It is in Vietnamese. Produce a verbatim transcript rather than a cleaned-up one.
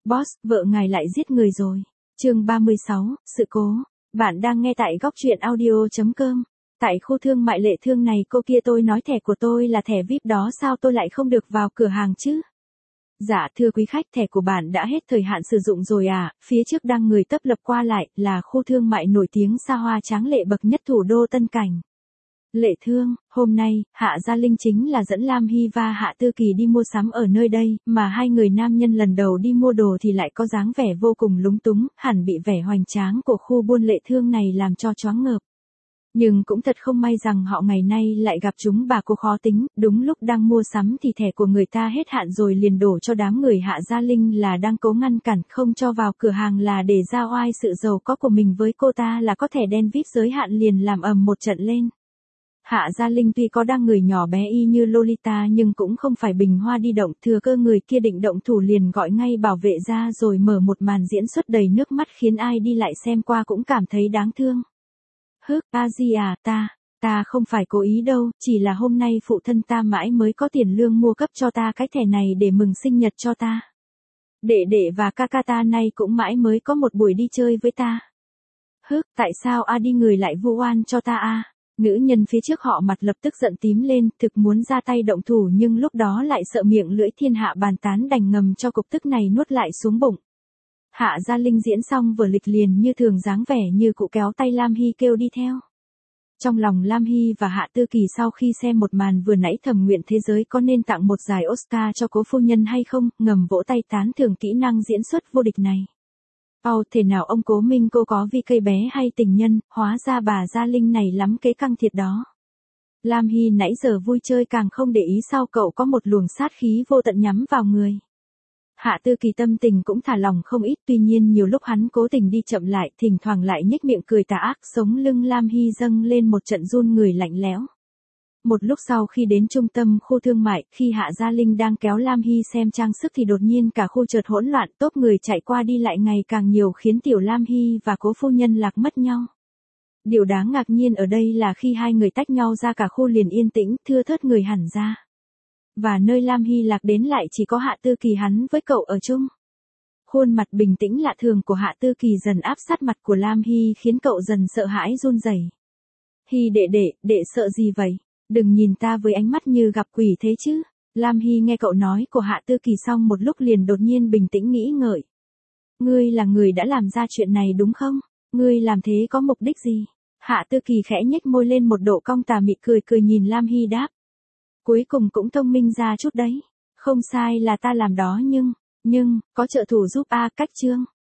Boss, vợ ngài lại giết người rồi. Chương ba mươi sáu, sự cố. Bạn đang nghe tại góc truyện audio chấm com. Tại khu thương mại Lệ Thương này cô kia tôi nói thẻ của tôi là thẻ vi ai pi đó, sao tôi lại không được vào cửa hàng chứ? Dạ thưa quý khách, thẻ của bạn đã hết thời hạn sử dụng rồi à, phía trước đang người tấp lập qua lại, là khu thương mại nổi tiếng xa hoa tráng lệ bậc nhất thủ đô Tân Cảnh. Lệ Thương, hôm nay, Hạ Gia Linh chính là dẫn Lam Hy và Hạ Tư Kỳ đi mua sắm ở nơi đây, mà hai người nam nhân lần đầu đi mua đồ thì lại có dáng vẻ vô cùng lúng túng, hẳn bị vẻ hoành tráng của khu buôn Lệ Thương này làm cho choáng ngợp. Nhưng cũng thật không may rằng họ ngày nay lại gặp chúng bà cô khó tính, đúng lúc đang mua sắm thì thẻ của người ta hết hạn rồi liền đổ cho đám người Hạ Gia Linh là đang cố ngăn cản không cho vào cửa hàng là để ra oai sự giàu có của mình với cô ta là có thẻ đen vi ai pi giới hạn liền làm ầm một trận lên. Hạ Gia Linh tuy có đang người nhỏ bé y như Lolita nhưng cũng không phải bình hoa đi động, thừa cơ người kia định động thủ liền gọi ngay bảo vệ ra rồi mở một màn diễn xuất đầy nước mắt khiến ai đi lại xem qua cũng cảm thấy đáng thương. Hức, a di à, ta, ta không phải cố ý đâu, chỉ là hôm nay phụ thân ta mãi mới có tiền lương mua cấp cho ta cái thẻ này để mừng sinh nhật cho ta. Đệ đệ và ca ca ta nay cũng mãi mới có một buổi đi chơi với ta. Hức, tại sao a đi người lại vu oan cho ta a? Nữ nhân phía trước họ mặt lập tức giận tím lên, thực muốn ra tay động thủ nhưng lúc đó lại sợ miệng lưỡi thiên hạ bàn tán đành ngầm cho cục tức này nuốt lại xuống bụng. Hạ Gia Linh diễn xong vở lịch liền như thường dáng vẻ như cụ kéo tay Lam Hy kêu đi theo. Trong lòng Lam Hy và Hạ Tư Kỳ sau khi xem một màn vừa nãy thầm nguyện thế giới có nên tặng một giải Oscar cho cố phu nhân hay không, ngầm vỗ tay tán thưởng kỹ năng diễn xuất vô địch này. Ồ, thể nào ông Cố Minh cô có vi cây bé hay tình nhân, hóa ra bà Gia Linh này lắm kế căng thiệt đó. Lam Hy nãy giờ vui chơi càng không để ý sao cậu có một luồng sát khí vô tận nhắm vào người. Hạ Tư Kỳ tâm tình cũng thả lòng không ít, tuy nhiên nhiều lúc hắn cố tình đi chậm lại, thỉnh thoảng lại nhếch miệng cười tà ác, sống lưng Lam Hy dâng lên một trận run người lạnh lẽo. Một lúc sau khi đến trung tâm khu thương mại, khi Hạ Gia Linh đang kéo Lam Hy xem trang sức thì đột nhiên cả khu chợt hỗn loạn, tốp người chạy qua đi lại ngày càng nhiều khiến tiểu Lam Hy và cố phu nhân lạc mất nhau. Điều đáng ngạc nhiên ở đây là khi hai người tách nhau ra cả khu liền yên tĩnh, thưa thớt người hẳn ra. Và nơi Lam Hy lạc đến lại chỉ có Hạ Tư Kỳ hắn với cậu ở chung. Khuôn mặt bình tĩnh lạ thường của Hạ Tư Kỳ dần áp sát mặt của Lam Hy khiến cậu dần sợ hãi run rẩy. Hy đệ đệ, đệ sợ gì vậy? Đừng nhìn ta với ánh mắt như gặp quỷ thế chứ. Lam Hy nghe cậu nói của Hạ Tư Kỳ xong một lúc liền đột nhiên bình tĩnh nghĩ ngợi. Ngươi là người đã làm ra chuyện này đúng không? Ngươi làm thế có mục đích gì? Hạ Tư Kỳ khẽ nhếch môi lên một độ cong tà mị cười cười nhìn Lam Hy đáp. Cuối cùng cũng thông minh ra chút đấy. Không sai là ta làm đó nhưng, nhưng, có trợ thủ giúp a cách chương.